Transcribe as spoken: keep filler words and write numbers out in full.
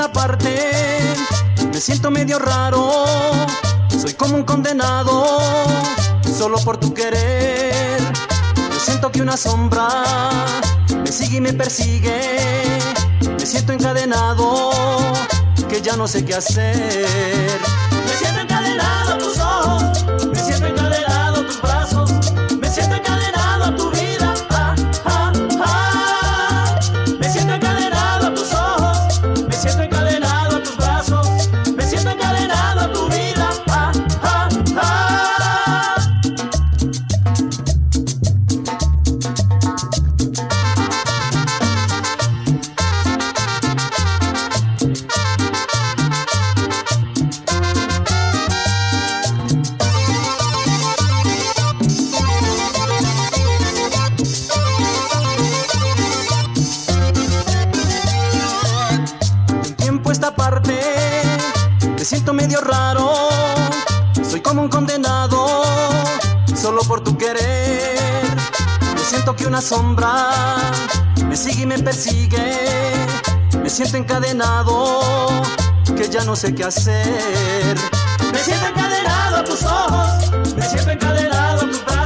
esta parte me siento medio raro, soy como un condenado, solo por tu querer. Yo siento que una sombra me sigue y me persigue, me siento encadenado, que ya no sé qué hacer. Me siento encadenado a tus ojos, me siento encadenado a tus brazos, me siento encadenado a tu vida, ah, ah, ah. Me siento encadenado a tus ojos, me siento encadenado a tus brazos, me siento encadenado a tu vida, ah, ah, ah. Esta parte me siento medio raro, soy como un condenado, solo por tu querer. Yo siento que una sombra me sigue y me persigue, me siento encadenado, que ya no sé qué hacer. Me siento encadenado a tus ojos, me siento encadenado a tus brazos,